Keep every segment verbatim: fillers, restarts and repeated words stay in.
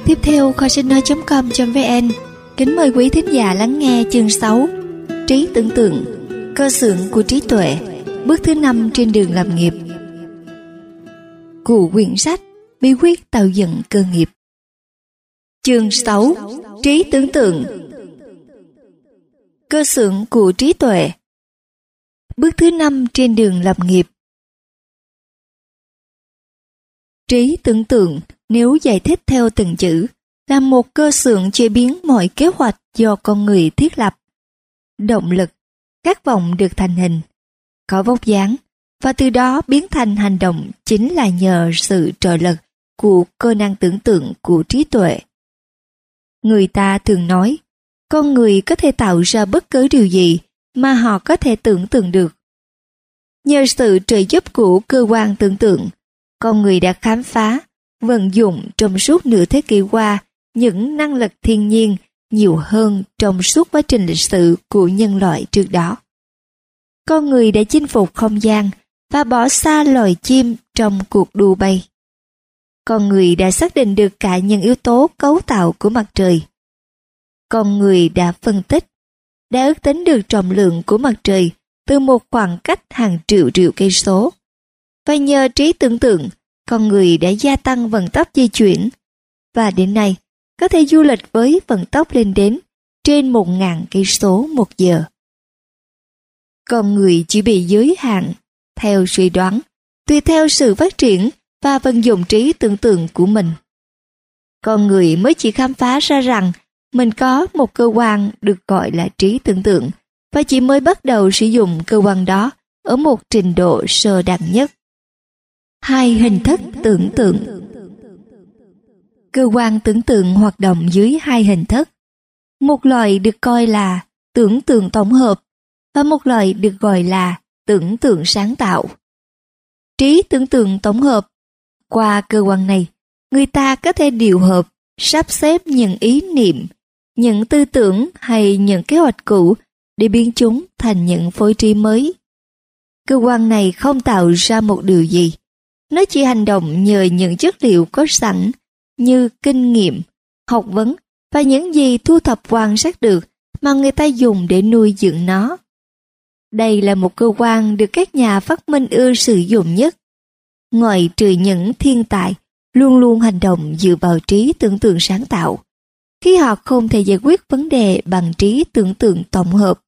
Tiếp theo, kho sách nói chấm com chấm vn kính mời quý thính giả lắng nghe chương sáu, trí tưởng tượng, cơ xưởng của trí tuệ, bước thứ năm trên đường làm nghiệp. Của quyển sách Bí quyết tạo dựng cơ nghiệp. Chương sáu, trí tưởng tượng, cơ xưởng của trí tuệ, bước thứ năm trên đường lập nghiệp. Trí tưởng tượng, nếu giải thích theo từng chữ, là một cơ xưởng chế biến mọi kế hoạch do con người thiết lập. Động lực, khát vọng được thành hình, có vóc dáng, và từ đó biến thành hành động chính là nhờ sự trợ lực của cơ năng tưởng tượng của trí tuệ. Người ta thường nói, con người có thể tạo ra bất cứ điều gì mà họ có thể tưởng tượng được. Nhờ sự trợ giúp của cơ quan tưởng tượng, con người đã khám phá, vận dụng trong suốt nửa thế kỷ qua những năng lực thiên nhiên nhiều hơn trong suốt quá trình lịch sử của nhân loại trước đó. Con người đã chinh phục không gian và bỏ xa loài chim trong cuộc đua bay. Con người đã xác định được cả những yếu tố cấu tạo của mặt trời. Con người đã phân tích, đã ước tính được trọng lượng của mặt trời từ một khoảng cách hàng triệu triệu cây số. Và nhờ trí tưởng tượng, con người đã gia tăng vận tốc di chuyển, và đến nay có thể du lịch với vận tốc lên đến trên một ngàn cây số một giờ. Con người chỉ bị giới hạn theo suy đoán, tùy theo sự phát triển và vận dụng trí tưởng tượng của mình. Con người mới chỉ khám phá ra rằng mình có một cơ quan được gọi là trí tưởng tượng, và chỉ mới bắt đầu sử dụng cơ quan đó ở một trình độ sơ đẳng nhất. Hai hình thức tưởng tượng. Cơ quan tưởng tượng hoạt động dưới hai hình thức. Một loại được coi là tưởng tượng tổng hợp và một loại được gọi là tưởng tượng sáng tạo. Trí tưởng tượng tổng hợp. Qua cơ quan này, người ta có thể điều hợp, sắp xếp những ý niệm, những tư tưởng hay những kế hoạch cũ để biến chúng thành những phối trí mới. Cơ quan này không tạo ra một điều gì. Nó chỉ hành động nhờ những chất liệu có sẵn như kinh nghiệm, học vấn và những gì thu thập quan sát được mà người ta dùng để nuôi dưỡng nó. Đây là một cơ quan được các nhà phát minh ưa sử dụng nhất. Ngoại trừ những thiên tài luôn luôn hành động dựa vào trí tưởng tượng sáng tạo, khi họ không thể giải quyết vấn đề bằng trí tưởng tượng tổng hợp.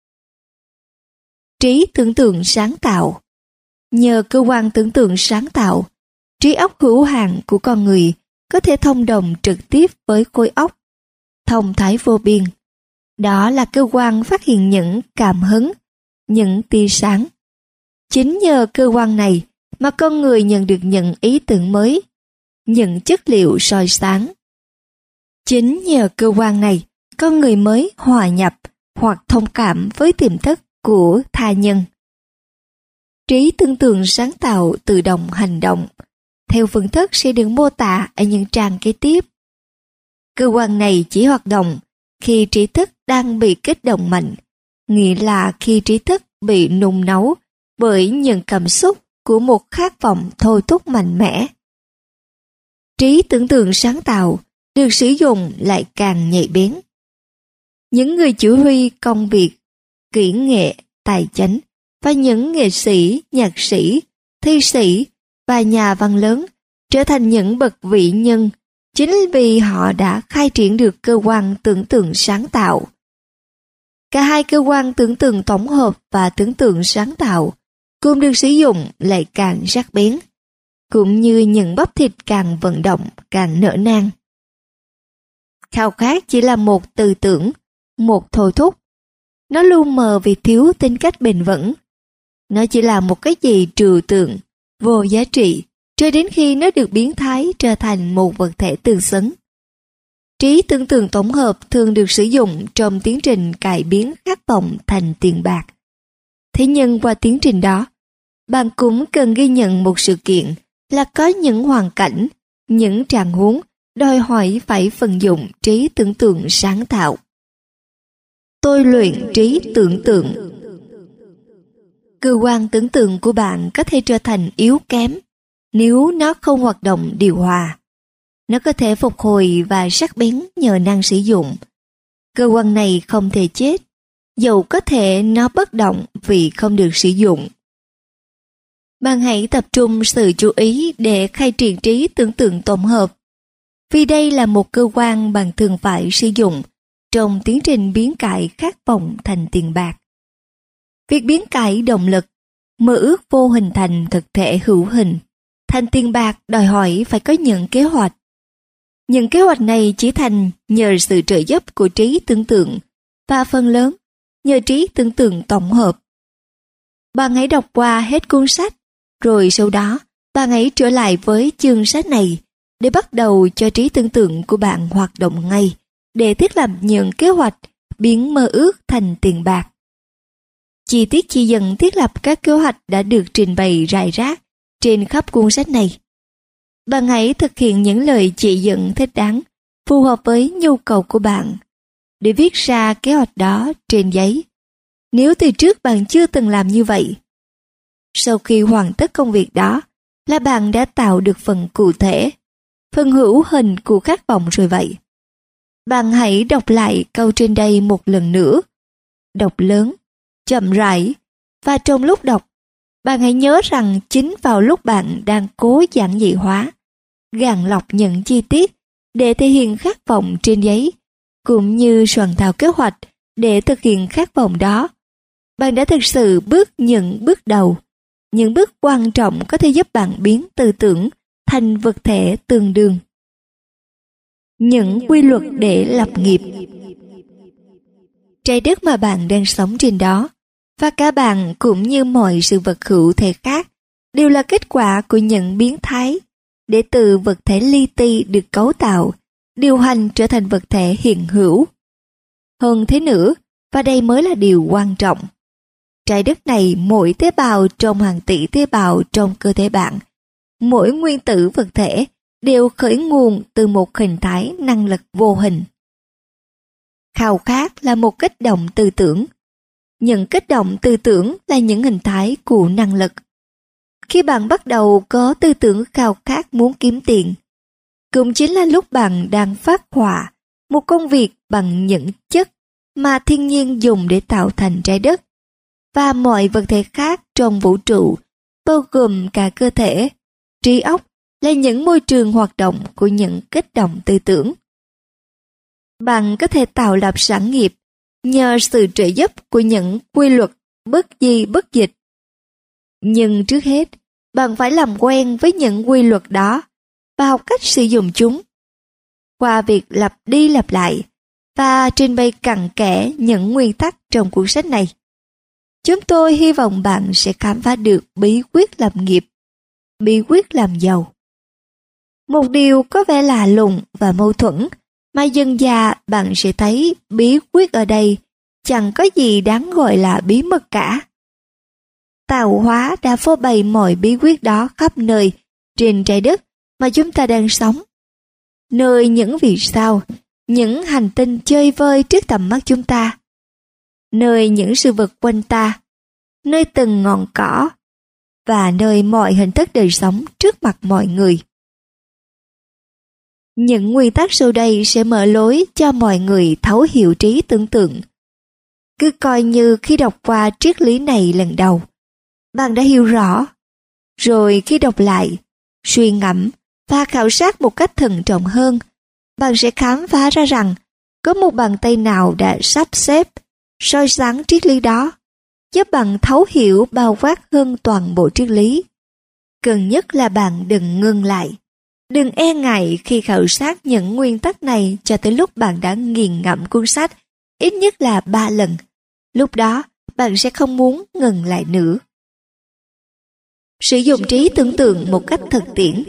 Trí tưởng tượng sáng tạo. Nhờ cơ quan tưởng tượng sáng tạo, trí óc hữu hạn của con người có thể thông đồng trực tiếp với khối óc, thông thái vô biên. Đó là cơ quan phát hiện những cảm hứng, những tia sáng. Chính nhờ cơ quan này mà con người nhận được những ý tưởng mới, những chất liệu soi sáng. Chính nhờ cơ quan này, con người mới hòa nhập hoặc thông cảm với tiềm thức của tha nhân. Trí tưởng tượng sáng tạo tự động hành động, theo phương thức sẽ được mô tả ở những trang kế tiếp. Cơ quan này chỉ hoạt động khi trí thức đang bị kích động mạnh, nghĩa là khi trí thức bị nung nấu bởi những cảm xúc của một khát vọng thôi thúc mạnh mẽ. Trí tưởng tượng sáng tạo được sử dụng lại càng nhạy bén. Những người chỉ huy công việc, kỹ nghệ, tài chánh và những nghệ sĩ, nhạc sĩ, thi sĩ và nhà văn lớn trở thành những bậc vĩ nhân chính vì họ đã khai triển được cơ quan tưởng tượng sáng tạo. Cả hai cơ quan tưởng tượng tổng hợp và tưởng tượng sáng tạo cùng được sử dụng lại càng sắc bén, cũng như những bắp thịt càng vận động càng nở nang. Khao khát chỉ là một tư tưởng, một thôi thúc. Nó lu mờ vì thiếu tính cách bền vững. Nó chỉ là một cái gì trừu tượng, vô giá trị, cho đến khi nó được biến thái trở thành một vật thể tương xứng. Trí tưởng tượng tổng hợp thường được sử dụng trong tiến trình cải biến khát vọng thành tiền bạc. Thế nhưng qua tiến trình đó, bạn cũng cần ghi nhận một sự kiện là có những hoàn cảnh, những trạng huống đòi hỏi phải vận dụng trí tưởng tượng sáng tạo. Tôi luyện trí tưởng tượng. Cơ quan tưởng tượng của bạn có thể trở thành yếu kém nếu nó không hoạt động điều hòa. Nó có thể phục hồi và sắc bén nhờ năng sử dụng. Cơ quan này không thể chết, dầu có thể nó bất động vì không được sử dụng. Bạn hãy tập trung sự chú ý để khai triển trí tưởng tượng tổng hợp, vì đây là một cơ quan bạn thường phải sử dụng trong tiến trình biến cải khát vọng thành tiền bạc. Việc biến cải động lực, mơ ước vô hình thành thực thể hữu hình, thành tiền bạc đòi hỏi phải có những kế hoạch. Những kế hoạch này chỉ thành nhờ sự trợ giúp của trí tưởng tượng và phần lớn nhờ trí tưởng tượng tổng hợp. Bạn hãy đọc qua hết cuốn sách, rồi sau đó bạn hãy trở lại với chương sách này để bắt đầu cho trí tưởng tượng của bạn hoạt động ngay để thiết lập những kế hoạch biến mơ ước thành tiền bạc. Chi tiết chỉ dẫn thiết lập các kế hoạch đã được trình bày rải rác trên khắp cuốn sách này. Bạn hãy thực hiện những lời chỉ dẫn thích đáng, phù hợp với nhu cầu của bạn, để viết ra kế hoạch đó trên giấy. Nếu từ trước bạn chưa từng làm như vậy, sau khi hoàn tất công việc đó là bạn đã tạo được phần cụ thể, phần hữu hình của khát vọng rồi vậy. Bạn hãy đọc lại câu trên đây một lần nữa. Đọc lớn, chậm rãi, và trong lúc đọc, bạn hãy nhớ rằng chính vào lúc bạn đang cố giản dị hóa, gạn lọc những chi tiết để thể hiện khát vọng trên giấy, cũng như soạn thảo kế hoạch để thực hiện khát vọng đó, bạn đã thực sự bước những bước đầu, những bước quan trọng có thể giúp bạn biến tư tưởng thành vật thể tương đương. Những quy luật để lập nghiệp. Trái đất mà bạn đang sống trên đó, và cả bạn cũng như mọi sự vật hữu thể khác, đều là kết quả của những biến thái để từ vật thể li ti được cấu tạo, điều hành trở thành vật thể hiện hữu. Hơn thế nữa, và đây mới là điều quan trọng, trái đất này mỗi tế bào trong hàng tỷ tế bào trong cơ thể bạn, mỗi nguyên tử vật thể đều khởi nguồn từ một hình thái năng lực vô hình. Khao khát là một kích động tư tưởng. Những kích động tư tưởng là những hình thái của năng lực. Khi bạn bắt đầu có tư tưởng khao khát muốn kiếm tiền, cũng chính là lúc bạn đang phát họa một công việc bằng những chất mà thiên nhiên dùng để tạo thành trái đất và mọi vật thể khác trong vũ trụ, bao gồm cả cơ thể, trí óc, là những môi trường hoạt động của những kích động tư tưởng. Bạn có thể tạo lập sản nghiệp nhờ sự trợ giúp của những quy luật bất di bất dịch. Nhưng trước hết, bạn phải làm quen với những quy luật đó và học cách sử dụng chúng. Qua việc lặp đi lặp lại và trình bày cặn kẽ những nguyên tắc trong cuốn sách này, chúng tôi hy vọng bạn sẽ khám phá được bí quyết lập nghiệp, bí quyết làm giàu. Một điều có vẻ lạ lùng và mâu thuẫn, mà dần dà bạn sẽ thấy bí quyết ở đây chẳng có gì đáng gọi là bí mật cả. Tạo hóa đã phô bày mọi bí quyết đó khắp nơi trên trái đất mà chúng ta đang sống. Nơi những vì sao, những hành tinh chơi vơi trước tầm mắt chúng ta. Nơi những sự vật quanh ta, nơi từng ngọn cỏ, và nơi mọi hình thức đời sống trước mặt mọi người. Những nguyên tắc sau đây sẽ mở lối cho mọi người thấu hiểu trí tưởng tượng. Cứ coi như khi đọc qua triết lý này lần đầu, bạn đã hiểu rõ. Rồi khi đọc lại, suy ngẫm và khảo sát một cách thận trọng hơn, bạn sẽ khám phá ra rằng có một bàn tay nào đã sắp xếp, soi sáng triết lý đó, giúp bạn thấu hiểu bao quát hơn toàn bộ triết lý. Cần nhất là bạn đừng ngưng lại. Đừng e ngại khi khảo sát những nguyên tắc này cho tới lúc bạn đã nghiền ngẫm cuốn sách ít nhất là ba lần. Lúc đó, bạn sẽ không muốn ngừng lại nữa. Sử dụng trí tưởng tượng một cách thực tiễn.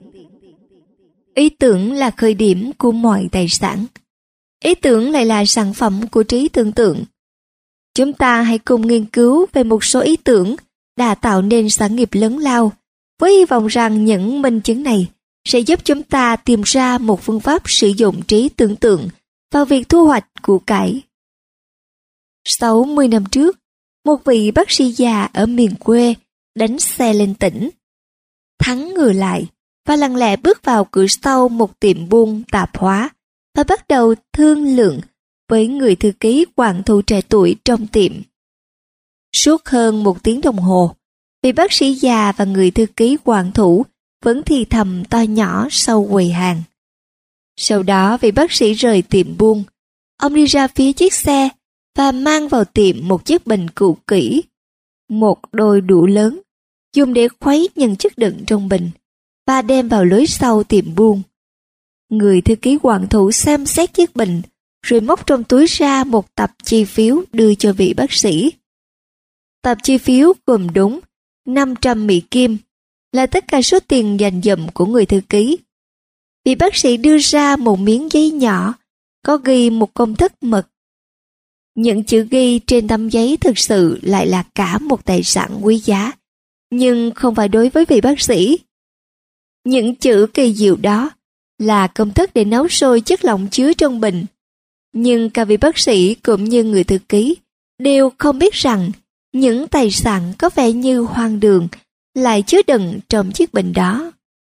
Ý tưởng là khởi điểm của mọi tài sản. Ý tưởng lại là sản phẩm của trí tưởng tượng. Chúng ta hãy cùng nghiên cứu về một số ý tưởng đã tạo nên sản nghiệp lớn lao, với hy vọng rằng những minh chứng này sẽ giúp chúng ta tìm ra một phương pháp sử dụng trí tưởng tượng vào việc thu hoạch của cải. sáu mươi năm trước, một vị bác sĩ già ở miền quê đánh xe lên tỉnh. Thắng ngừa lại, và lặng lẽ bước vào cửa sau một tiệm buôn tạp hóa và bắt đầu thương lượng với người thư ký quản thủ trẻ tuổi trong tiệm. Suốt hơn một tiếng đồng hồ, vị bác sĩ già và người thư ký quản thủ vẫn thì thầm to nhỏ sau quầy hàng. Sau đó vị bác sĩ rời tiệm buôn. Ông đi ra phía chiếc xe và mang vào tiệm một chiếc bình cũ kỹ, một đôi đũa lớn, dùng để khuấy những chất đựng trong bình, và đem vào lối sau tiệm buôn. Người thư ký quản thủ xem xét chiếc bình, rồi móc trong túi ra một tập chi phiếu đưa cho vị bác sĩ. Tập chi phiếu gồm đúng năm trăm Mỹ Kim, là tất cả số tiền dành dụm của người thư ký. Vị bác sĩ đưa ra một miếng giấy nhỏ, có ghi một công thức mật. Những chữ ghi trên tấm giấy thực sự lại là cả một tài sản quý giá, nhưng không phải đối với vị bác sĩ. Những chữ kỳ diệu đó là công thức để nấu sôi chất lỏng chứa trong bình, nhưng cả vị bác sĩ cũng như người thư ký đều không biết rằng những tài sản có vẻ như hoang đường lại chứa đựng trong chiếc bình đó.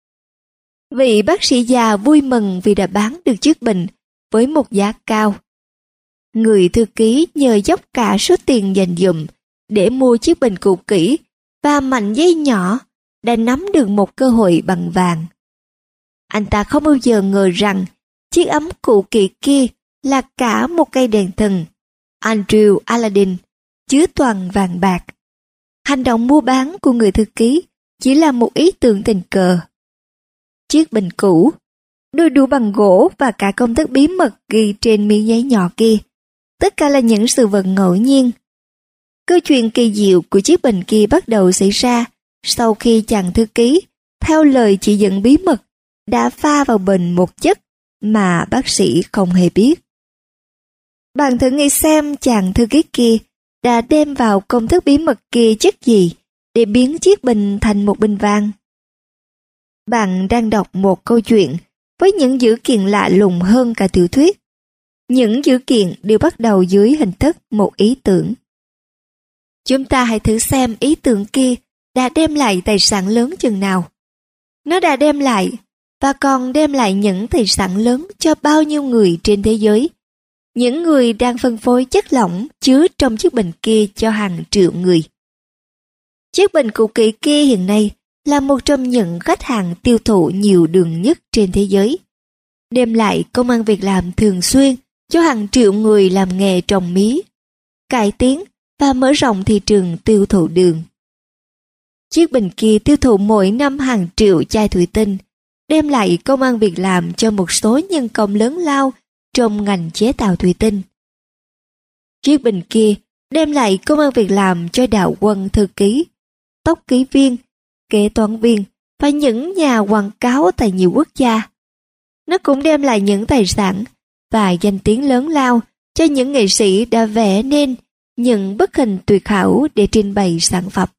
Vị bác sĩ già vui mừng vì đã bán được chiếc bình với một giá cao. Người thư ký nhờ dốc cả số tiền dành dụm để mua chiếc bình cũ kỹ và mảnh giấy nhỏ đã nắm được một cơ hội bằng vàng. Anh ta không bao giờ ngờ rằng chiếc ấm cũ kỹ kia là cả một cây đèn thần Andrew Aladdin chứa toàn vàng bạc. Hành động mua bán của người thư ký chỉ là một ý tưởng tình cờ. Chiếc bình cũ, đôi đũa bằng gỗ và cả công thức bí mật ghi trên miếng giấy nhỏ kia, tất cả là những sự vật ngẫu nhiên. Câu chuyện kỳ diệu của chiếc bình kia bắt đầu xảy ra sau khi chàng thư ký, theo lời chỉ dẫn bí mật, đã pha vào bình một chất mà bác sĩ không hề biết. Bạn thử nghĩ xem chàng thư ký kia đã đem vào công thức bí mật kia chất gì để biến chiếc bình thành một bình vàng. Bạn đang đọc một câu chuyện với những dữ kiện lạ lùng hơn cả tiểu thuyết. Những dữ kiện đều bắt đầu dưới hình thức một ý tưởng. Chúng ta hãy thử xem ý tưởng kia đã đem lại tài sản lớn chừng nào. Nó đã đem lại và còn đem lại những tài sản lớn cho bao nhiêu người trên thế giới. Những người đang phân phối chất lỏng chứa trong chiếc bình kia cho hàng triệu người. Chiếc bình cũ kỹ kia hiện nay là một trong những khách hàng tiêu thụ nhiều đường nhất trên thế giới, đem lại công ăn việc làm thường xuyên cho hàng triệu người làm nghề trồng mía, cải tiến và mở rộng thị trường tiêu thụ đường. Chiếc bình kia tiêu thụ mỗi năm hàng triệu chai thủy tinh, đem lại công ăn việc làm cho một số nhân công lớn lao trong ngành chế tạo thủy tinh. Chiếc bình kia đem lại công ăn việc làm cho đạo quân thư ký, tốc ký viên, kế toán viên và những nhà quảng cáo tại nhiều quốc gia. Nó cũng đem lại những tài sản và danh tiếng lớn lao cho những nghệ sĩ đã vẽ nên những bức hình tuyệt hảo để trình bày sản phẩm.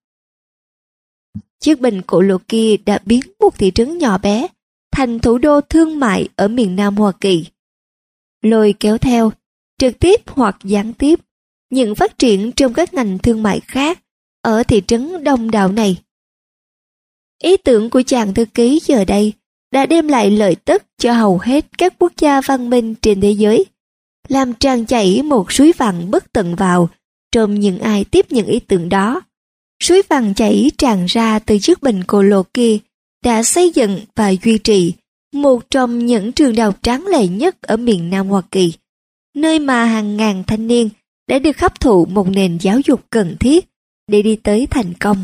Chiếc bình cổ lỗ kia đã biến một thị trấn nhỏ bé thành thủ đô thương mại ở miền Nam Hoa Kỳ, lôi kéo theo, trực tiếp hoặc gián tiếp, những phát triển trong các ngành thương mại khác ở thị trấn đông đảo này. Ý tưởng của chàng thư ký giờ đây đã đem lại lợi tức cho hầu hết các quốc gia văn minh trên thế giới, làm tràn chảy một suối vàng bất tận vào trong những ai tiếp nhận ý tưởng đó. Suối vàng chảy tràn ra từ chiếc bình cổ lỗ kia đã xây dựng và duy trì một trong những trường đại học tráng lệ nhất ở miền Nam Hoa Kỳ, nơi mà hàng ngàn thanh niên đã được hấp thụ một nền giáo dục cần thiết để đi tới thành công.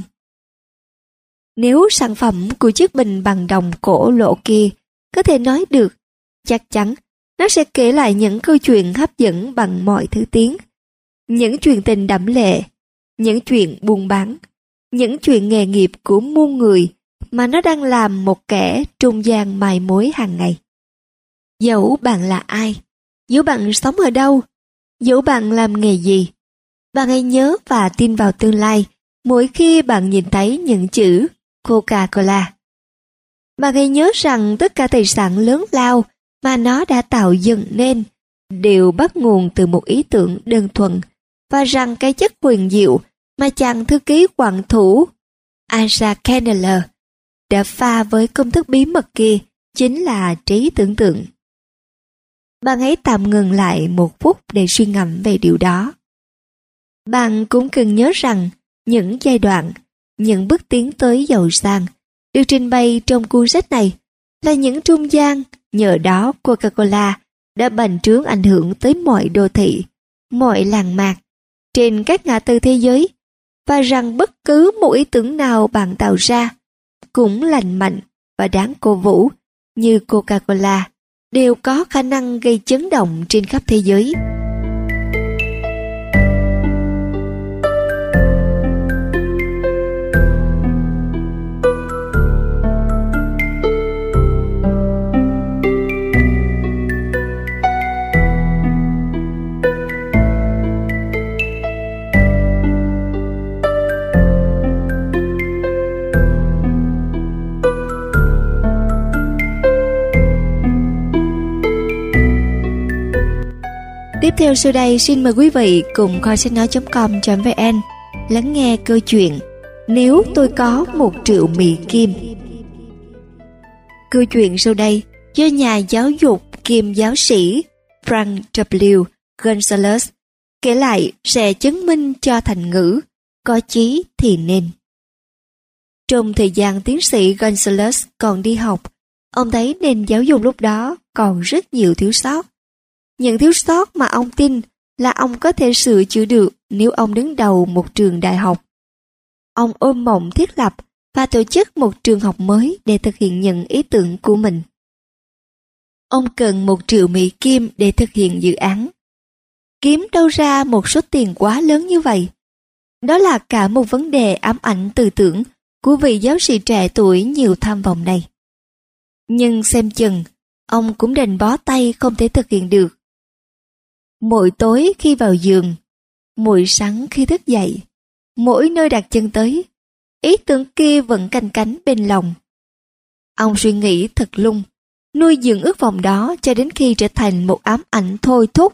Nếu sản phẩm của chiếc bình bằng đồng cổ lỗ kia có thể nói được, chắc chắn nó sẽ kể lại những câu chuyện hấp dẫn bằng mọi thứ tiếng, những chuyện tình đẫm lệ, những chuyện buôn bán, những chuyện nghề nghiệp của muôn người mà nó đang làm một kẻ trung gian mài mối hàng ngày. Dẫu bạn là ai, dẫu bạn sống ở đâu, dẫu bạn làm nghề gì, bạn hãy nhớ và tin vào tương lai mỗi khi bạn nhìn thấy những chữ Coca-Cola. Bạn hãy nhớ rằng tất cả tài sản lớn lao mà nó đã tạo dựng nên đều bắt nguồn từ một ý tưởng đơn thuần, và rằng cái chất huyền diệu mà chàng thư ký quản thủ Asa Candler đã pha với công thức bí mật kia chính là trí tưởng tượng. Bạn hãy tạm ngừng lại một phút để suy ngẫm về điều đó. Bạn cũng cần nhớ rằng những giai đoạn, những bước tiến tới giàu sang được trình bày trong cuốn sách này là những trung gian, nhờ đó Coca-Cola đã bành trướng ảnh hưởng tới mọi đô thị, mọi làng mạc, trên các ngã tư thế giới, và rằng bất cứ một ý tưởng nào bạn tạo ra, cũng lành mạnh và đáng cổ vũ như Coca-Cola, đều có khả năng gây chấn động trên khắp thế giới. Tiếp theo sau đây xin mời quý vị cùng kho sách nói chấm com chấm vn lắng nghe câu chuyện Nếu tôi có một triệu Mỹ Kim. Câu chuyện sau đây do nhà giáo dục kiêm giáo sĩ Frank W. Gonzalez kể lại sẽ chứng minh cho thành ngữ có chí thì nên. Trong thời gian tiến sĩ Gonzalez còn đi học, ông thấy nền giáo dục lúc đó còn rất nhiều thiếu sót. Những thiếu sót mà ông tin là ông có thể sửa chữa được nếu ông đứng đầu một trường đại học. Ông ôm mộng thiết lập và tổ chức một trường học mới để thực hiện những ý tưởng của mình. Ông cần một triệu Mỹ Kim để thực hiện dự án. Kiếm đâu ra một số tiền quá lớn như vậy? Đó là cả một vấn đề ám ảnh tư tưởng của vị giáo sĩ trẻ tuổi nhiều tham vọng này. Nhưng xem chừng, ông cũng đành bó tay không thể thực hiện được. Mỗi tối khi vào giường, mỗi sáng khi thức dậy, mỗi nơi đặt chân tới, ý tưởng kia vẫn canh cánh bên lòng. Ông suy nghĩ thật lung, nuôi dưỡng ước vọng đó cho đến khi trở thành một ám ảnh thôi thúc.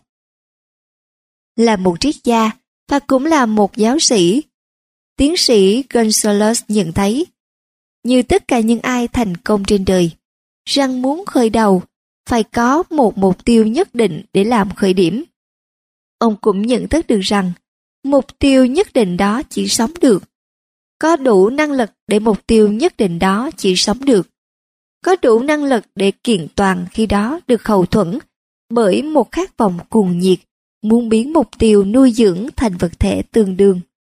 Là một triết gia và cũng là một giáo sĩ, tiến sĩ Gonzalez nhận thấy, như tất cả những ai thành công trên đời, rằng muốn khởi đầu phải có một mục tiêu nhất định để làm khởi điểm. Ông cũng nhận thức được rằng mục tiêu nhất định đó chỉ sống được. Có đủ năng lực để mục tiêu nhất định đó chỉ sống được. Có đủ năng lực để kiện toàn khi đó được hậu thuẫn bởi một khát vọng cuồng nhiệt muốn biến mục tiêu nuôi dưỡng thành vật thể tương đương.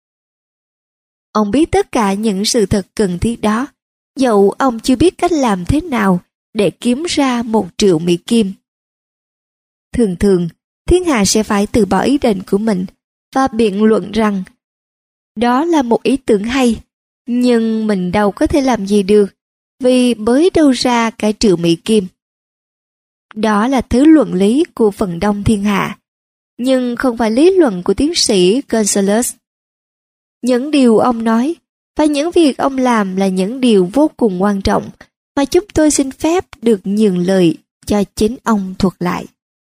Ông biết tất cả những sự thật cần thiết đó, dẫu ông chưa biết cách làm thế nào để kiếm ra một triệu Mỹ Kim. Thường thường, thiên hạ sẽ phải từ bỏ ý định của mình và biện luận rằng đó là một ý tưởng hay, nhưng mình đâu có thể làm gì được vì bới đâu ra cái triệu Mỹ Kim. Đó là thứ luận lý của phần đông thiên hạ, nhưng không phải lý luận của tiến sĩ Gonzalez. Những điều ông nói và những việc ông làm là những điều vô cùng quan trọng mà chúng tôi xin phép được nhường lời cho chính ông thuật lại.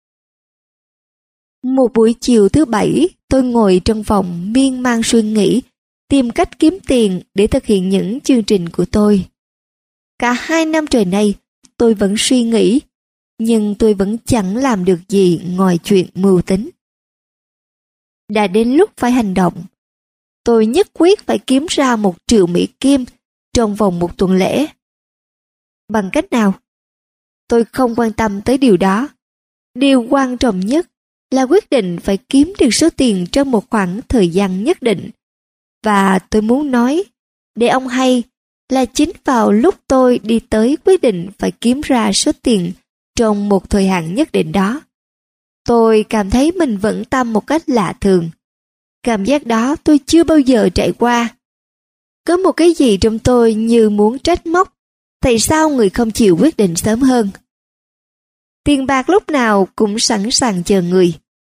Một buổi chiều thứ bảy, tôi ngồi trong phòng miên man suy nghĩ, tìm cách kiếm tiền để thực hiện những chương trình của tôi. Cả hai năm trời nay, tôi vẫn suy nghĩ, nhưng tôi vẫn chẳng làm được gì ngoài chuyện mưu tính. Đã đến lúc phải hành động. Tôi nhất quyết phải kiếm ra một triệu Mỹ Kim trong vòng một tuần lễ. Bằng cách nào? Tôi không quan tâm tới điều đó. Điều quan trọng nhất là quyết định phải kiếm được số tiền trong một khoảng thời gian nhất định. Và tôi muốn nói, để ông hay, là chính vào lúc tôi đi tới quyết định phải kiếm ra số tiền trong một thời hạn nhất định đó, tôi cảm thấy mình vẫn tâm một cách lạ thường. Cảm giác đó tôi chưa bao giờ trải qua. Có một cái gì trong tôi như muốn trách móc, tại sao người không chịu quyết định sớm hơn? Tiền bạc lúc nào cũng sẵn sàng chờ người.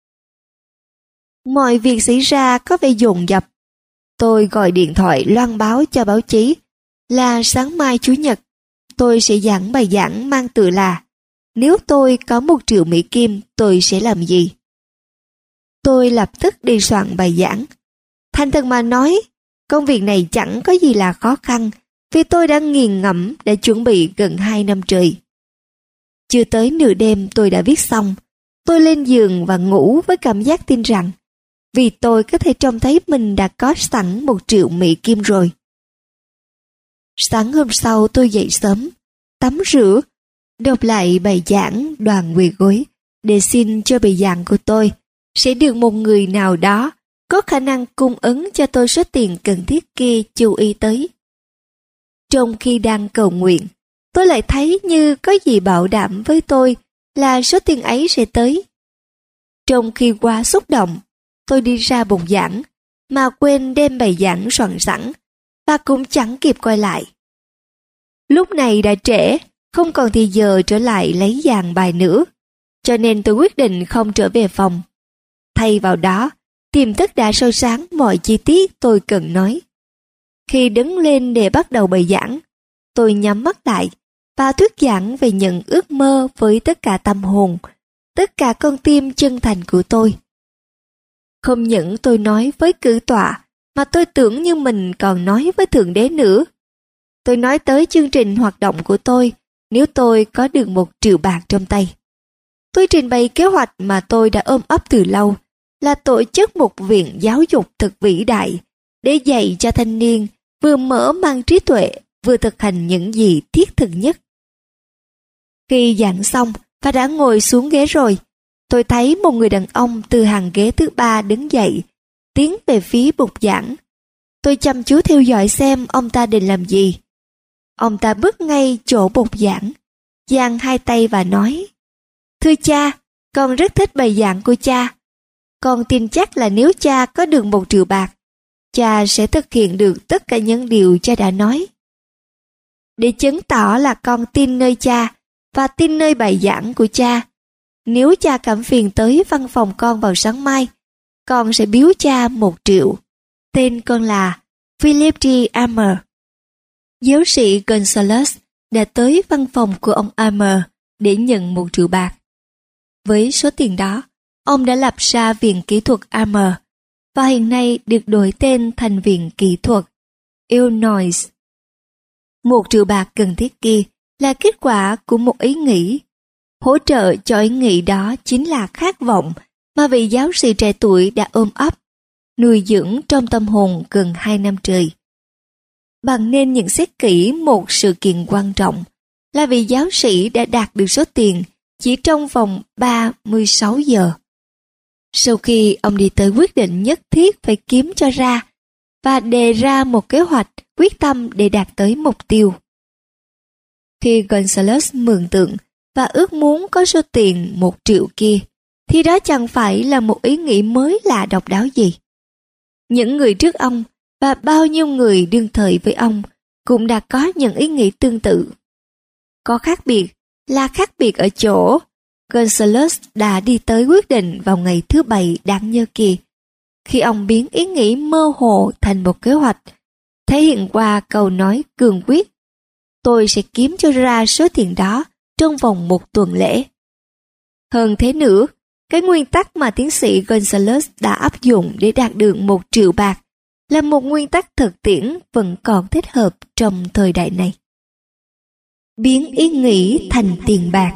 Mọi việc xảy ra có vẻ dồn dập. Tôi gọi điện thoại loan báo cho báo chí là sáng mai Chủ nhật tôi sẽ giảng bài giảng mang tựa là Nếu tôi có một triệu Mỹ Kim tôi sẽ làm gì? Tôi lập tức đi soạn bài giảng. Thành thật mà nói, công việc này chẳng có gì là khó khăn vì tôi đã nghiền ngẫm đã chuẩn bị gần hai năm trời. Chưa tới nửa đêm tôi đã viết xong. Tôi lên giường và ngủ với cảm giác tin rằng vì tôi có thể trông thấy mình đã có sẵn một triệu Mỹ Kim rồi. Sáng hôm sau tôi dậy sớm, tắm rửa, đọc lại bài giảng Đoàn quỳ gối để xin cho bài giảng của tôi sẽ được một người nào đó có khả năng cung ứng cho tôi số tiền cần thiết kia chú ý tới. Trong khi đang cầu nguyện, tôi lại thấy như có gì bảo đảm với tôi là số tiền ấy sẽ tới. Trong khi quá xúc động, tôi đi ra bục giảng mà quên đem bài giảng soạn sẵn và cũng chẳng kịp quay lại. Lúc này đã trễ, không còn thì giờ trở lại lấy dàn bài nữa, cho nên tôi quyết định không trở về phòng. Thay vào đó, tiềm thức đã soi sáng mọi chi tiết tôi cần nói. Khi đứng lên để bắt đầu bài giảng, tôi nhắm mắt lại và thuyết giảng về những ước mơ với tất cả tâm hồn, tất cả con tim chân thành của tôi. Không những tôi nói với cử tọa, mà tôi tưởng như mình còn nói với Thượng Đế nữa. Tôi nói tới chương trình hoạt động của tôi nếu tôi có được một triệu bạc trong tay. Tôi trình bày kế hoạch mà tôi đã ôm ấp từ lâu, là tổ chức một viện giáo dục thật vĩ đại để dạy cho thanh niên vừa mở mang trí tuệ, vừa thực hành những gì thiết thực nhất. Khi giảng xong và đã ngồi xuống ghế rồi, tôi thấy một người đàn ông từ hàng ghế thứ ba đứng dậy, tiến về phía bục giảng. Tôi chăm chú theo dõi xem ông ta định làm gì. Ông ta bước ngay chỗ bục giảng, giang hai tay và nói: "Thưa cha, con rất thích bài giảng của cha. Con tin chắc là nếu cha có được một triệu bạc, cha sẽ thực hiện được tất cả những điều cha đã nói. Để chứng tỏ là con tin nơi cha và tin nơi bài giảng của cha, nếu cha cảm phiền tới văn phòng con vào sáng mai, con sẽ biếu cha một triệu. Tên con là Philip G. Armour." Giáo sĩ Gonzales đã tới văn phòng của ông Armour để nhận một triệu bạc. Với số tiền đó, ông đã lập ra Viện Kỹ thuật Armour và hiện nay được đổi tên thành Viện Kỹ thuật Illinois. Một triệu bạc cần thiết kia là kết quả của một ý nghĩ. Hỗ trợ cho ý nghĩ đó chính là khát vọng mà vị giáo sĩ trẻ tuổi đã ôm ấp, nuôi dưỡng trong tâm hồn gần hai năm trời. Bạn nên nhận xét kỹ một sự kiện quan trọng là vị giáo sĩ đã đạt được số tiền chỉ trong vòng ba mươi sáu giờ. Sau khi ông đi tới quyết định nhất thiết phải kiếm cho ra và đề ra một kế hoạch quyết tâm để đạt tới mục tiêu. Khi Gonzales mường tượng và ước muốn có số tiền một triệu kia, thì đó chẳng phải là một ý nghĩ mới lạ độc đáo gì. Những người trước ông và bao nhiêu người đương thời với ông cũng đã có những ý nghĩ tương tự. Có khác biệt là khác biệt ở chỗ Gonzales đã đi tới quyết định vào ngày thứ Bảy đáng nhớ kia, khi ông biến ý nghĩ mơ hồ thành một kế hoạch, thể hiện qua câu nói cương quyết: "Tôi sẽ kiếm cho ra số tiền đó trong vòng một tuần lễ." Hơn thế nữa, cái nguyên tắc mà tiến sĩ Gonzales đã áp dụng để đạt được một triệu bạc là một nguyên tắc thực tiễn vẫn còn thích hợp trong thời đại này. Biến ý nghĩ thành tiền bạc.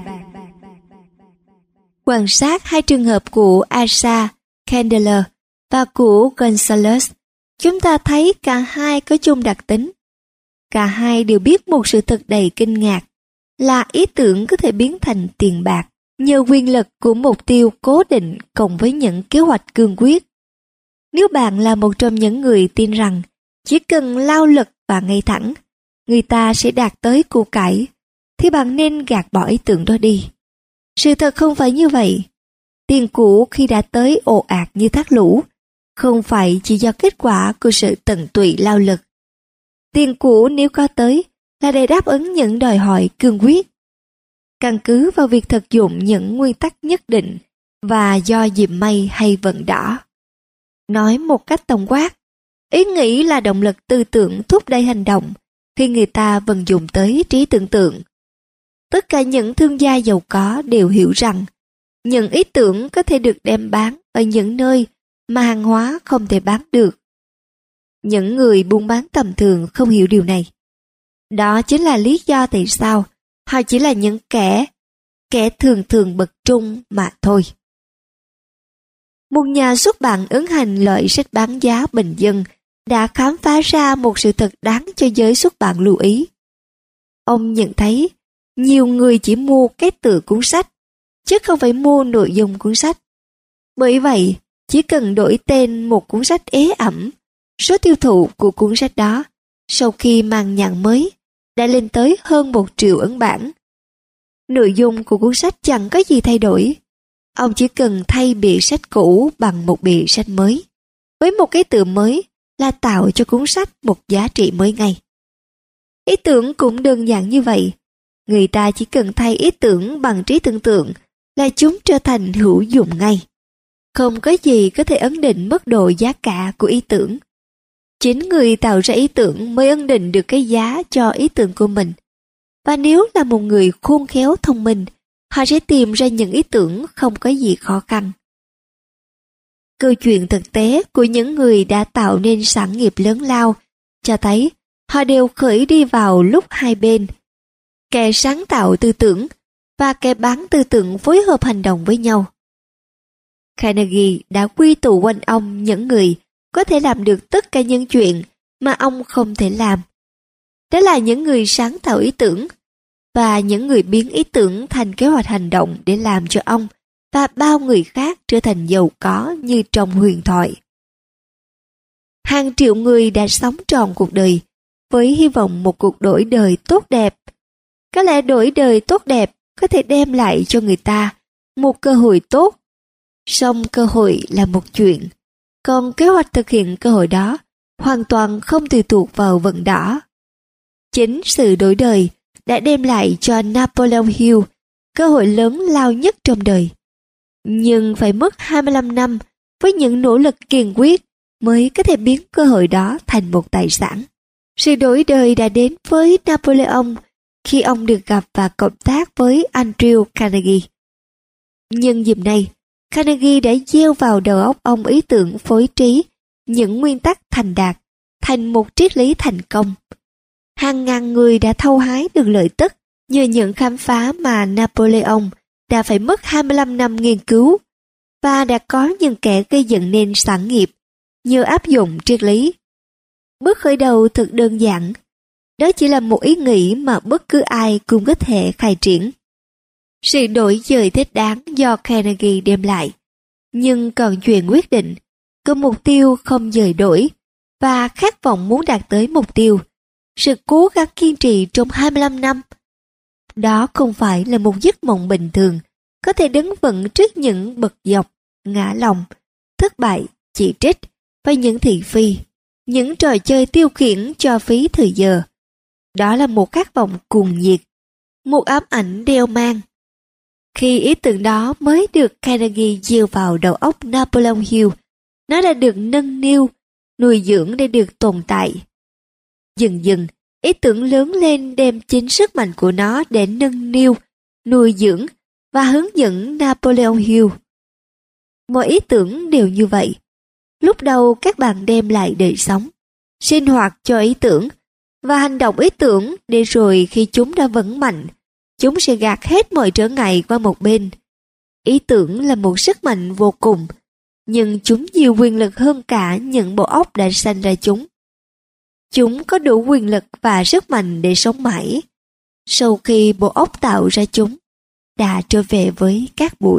Quan sát hai trường hợp của Asa Candler và của Gonzales, chúng ta thấy cả hai có chung đặc tính. Cả hai đều biết một sự thật đầy kinh ngạc là ý tưởng có thể biến thành tiền bạc nhờ quyền lực của mục tiêu cố định cộng với những kế hoạch cương quyết. Nếu bạn là một trong những người tin rằng chỉ cần lao lực và ngay thẳng, người ta sẽ đạt tới của cải, thì bạn nên gạt bỏ ý tưởng đó đi. Sự thật không phải như vậy. Tiền của khi đã tới ồ ạt như thác lũ, không phải chỉ do kết quả của sự tận tụy lao lực. Tiền của nếu có tới là để đáp ứng những đòi hỏi cương quyết, căn cứ vào việc thực dụng những nguyên tắc nhất định và do dịp may hay vận đỏ. Nói một cách tổng quát, ý nghĩ là động lực tư tưởng thúc đẩy hành động khi người ta vận dụng tới trí tưởng tượng. Tất cả những thương gia giàu có đều hiểu rằng những ý tưởng có thể được đem bán ở những nơi mà hàng hóa không thể bán được. Những người buôn bán tầm thường không hiểu điều này. Đó chính là lý do tại sao họ chỉ là những kẻ, kẻ thường thường bậc trung mà thôi. Một nhà xuất bản ấn hành loại sách bán giá bình dân đã khám phá ra một sự thật đáng cho giới xuất bản lưu ý. Ông nhận thấy nhiều người chỉ mua cái tựa cuốn sách, chứ không phải mua nội dung cuốn sách. Bởi vậy, chỉ cần đổi tên một cuốn sách ế ẩm, số tiêu thụ của cuốn sách đó sau khi mang nhãn mới đã lên tới hơn một triệu ấn bản. Nội dung của cuốn sách chẳng có gì thay đổi. Ông chỉ cần thay bìa sách cũ bằng một bìa sách mới, với một cái tựa mới là tạo cho cuốn sách một giá trị mới ngay. Ý tưởng cũng đơn giản như vậy. Người ta chỉ cần thay ý tưởng bằng trí tưởng tượng là chúng trở thành hữu dụng ngay. Không có gì có thể ấn định mức độ giá cả của ý tưởng. Chính người tạo ra ý tưởng mới ấn định được cái giá cho ý tưởng của mình. Và nếu là một người khôn khéo thông minh, họ sẽ tìm ra những ý tưởng không có gì khó khăn. Câu chuyện thực tế của những người đã tạo nên sản nghiệp lớn lao cho thấy họ đều khởi đi vào lúc hai bên. Kẻ sáng tạo tư tưởng và kẻ bán tư tưởng phối hợp hành động với nhau. Carnegie đã quy tụ quanh ông những người có thể làm được tất cả những chuyện mà ông không thể làm. Đó là những người sáng tạo ý tưởng và những người biến ý tưởng thành kế hoạch hành động để làm cho ông và bao người khác trở thành giàu có như trong huyền thoại. Hàng triệu người đã sống trọn cuộc đời với hy vọng một cuộc đổi đời tốt đẹp. Có lẽ đổi đời tốt đẹp có thể đem lại cho người ta một cơ hội tốt. Song cơ hội là một chuyện, còn kế hoạch thực hiện cơ hội đó hoàn toàn không tùy thuộc vào vận đỏ. Chính sự đổi đời đã đem lại cho Napoleon Hill cơ hội lớn lao nhất trong đời. Nhưng phải mất hai mươi lăm năm với những nỗ lực kiên quyết mới có thể biến cơ hội đó thành một tài sản. Sự đổi đời đã đến với Napoleon khi ông được gặp và cộng tác với Andrew Carnegie. Nhưng dịp này, Carnegie đã gieo vào đầu óc ông ý tưởng phối trí những nguyên tắc thành đạt thành một triết lý thành công. Hàng ngàn người đã thâu hái được lợi tức nhờ những khám phá mà Napoleon đã phải mất hai mươi lăm năm nghiên cứu, và đã có những kẻ gây dựng nên sản nghiệp nhờ áp dụng triết lý. Bước khởi đầu thật đơn giản, đó chỉ là một ý nghĩ mà bất cứ ai cũng có thể khai triển. Sự đổi dời thích đáng do Carnegie đem lại, nhưng còn chuyện quyết định, có mục tiêu không dời đổi, và khát vọng muốn đạt tới mục tiêu, sự cố gắng kiên trì trong hai mươi lăm năm. Đó không phải là một giấc mộng bình thường, có thể đứng vững trước những bậc dọc, ngã lòng, thất bại, chỉ trích và những thị phi, những trò chơi tiêu khiển cho phí thời giờ. Đó là một khát vọng cuồng nhiệt, một ám ảnh đeo mang. Khi ý tưởng đó mới được Carnegie gieo vào đầu óc Napoleon Hill, nó đã được nâng niu, nuôi dưỡng để được tồn tại. Dần dần, ý tưởng lớn lên đem chính sức mạnh của nó để nâng niu, nuôi dưỡng và hướng dẫn Napoleon Hill. Mọi ý tưởng đều như vậy. Lúc đầu các bạn đem lại đời sống, sinh hoạt cho ý tưởng và hành động ý tưởng, để rồi khi chúng đã vững mạnh, chúng sẽ gạt hết mọi trở ngại qua một bên. Ý tưởng là một sức mạnh vô cùng, nhưng chúng nhiều quyền lực hơn cả những bộ óc đã sanh ra chúng. Chúng có đủ quyền lực và sức mạnh để sống mãi, sau khi bộ óc tạo ra chúng đã trở về với cát bụi.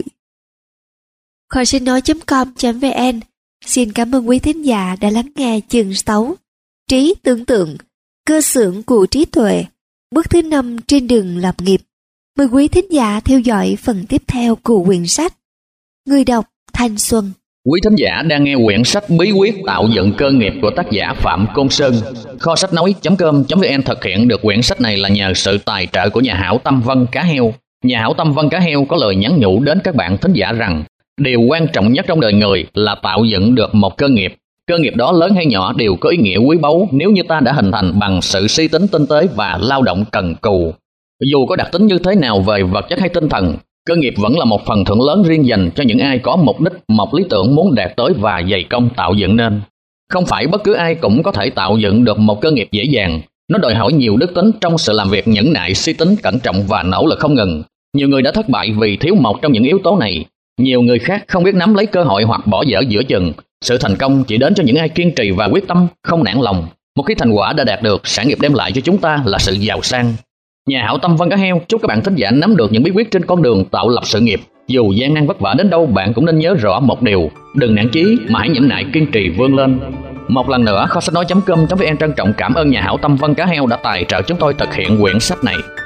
Kho sách nói chấm com chấm vn xin cảm ơn quý thính giả đã lắng nghe chương sáu Trí tưởng tượng, cơ xưởng của trí tuệ, bước thứ năm trên đường lập nghiệp. Mời quý thính giả theo dõi phần tiếp theo của quyển sách. Người đọc Thanh Xuân. Quý thính giả đang nghe quyển sách Bí quyết tạo dựng cơ nghiệp của tác giả Phạm Côn Sơn. Kho sách nói chấm com chấm vn thực hiện được quyển sách này là nhờ sự tài trợ của nhà hảo tâm Vân Cá Heo. Nhà hảo tâm Vân Cá Heo có lời nhắn nhủ đến các bạn thính giả rằng điều quan trọng nhất trong đời người là tạo dựng được một cơ nghiệp. Cơ nghiệp đó lớn hay nhỏ đều có ý nghĩa quý báu nếu như ta đã hình thành bằng sự suy tính tinh tế và lao động cần cù. Dù có đặc tính như thế nào về vật chất hay tinh thần, cơ nghiệp vẫn là một phần thưởng lớn riêng dành cho những ai có mục đích, một lý tưởng muốn đạt tới và dày công tạo dựng nên. Không phải bất cứ ai cũng có thể tạo dựng được một cơ nghiệp dễ dàng. Nó đòi hỏi nhiều đức tính trong sự làm việc, nhẫn nại, suy tính, cẩn trọng và nỗ lực không ngừng. Nhiều người đã thất bại vì thiếu một trong những yếu tố này. Nhiều người khác không biết nắm lấy cơ hội hoặc bỏ dở giữa chừng. Sự thành công chỉ đến cho những ai kiên trì và quyết tâm, không nản lòng. Một khi thành quả đã đạt được, sản nghiệp đem lại cho chúng ta là sự giàu sang. Nhà hảo tâm Văn Cá Heo chúc các bạn thính giả nắm được những bí quyết trên con đường tạo lập sự nghiệp. Dù gian nan vất vả đến đâu, bạn cũng nên nhớ rõ một điều: đừng nản chí mà hãy nhẫn nại kiên trì vươn lên. Một lần nữa, kho sách nói chấm com chấm vn trân trọng cảm ơn nhà hảo tâm Văn Cá Heo đã tài trợ chúng tôi thực hiện quyển sách này.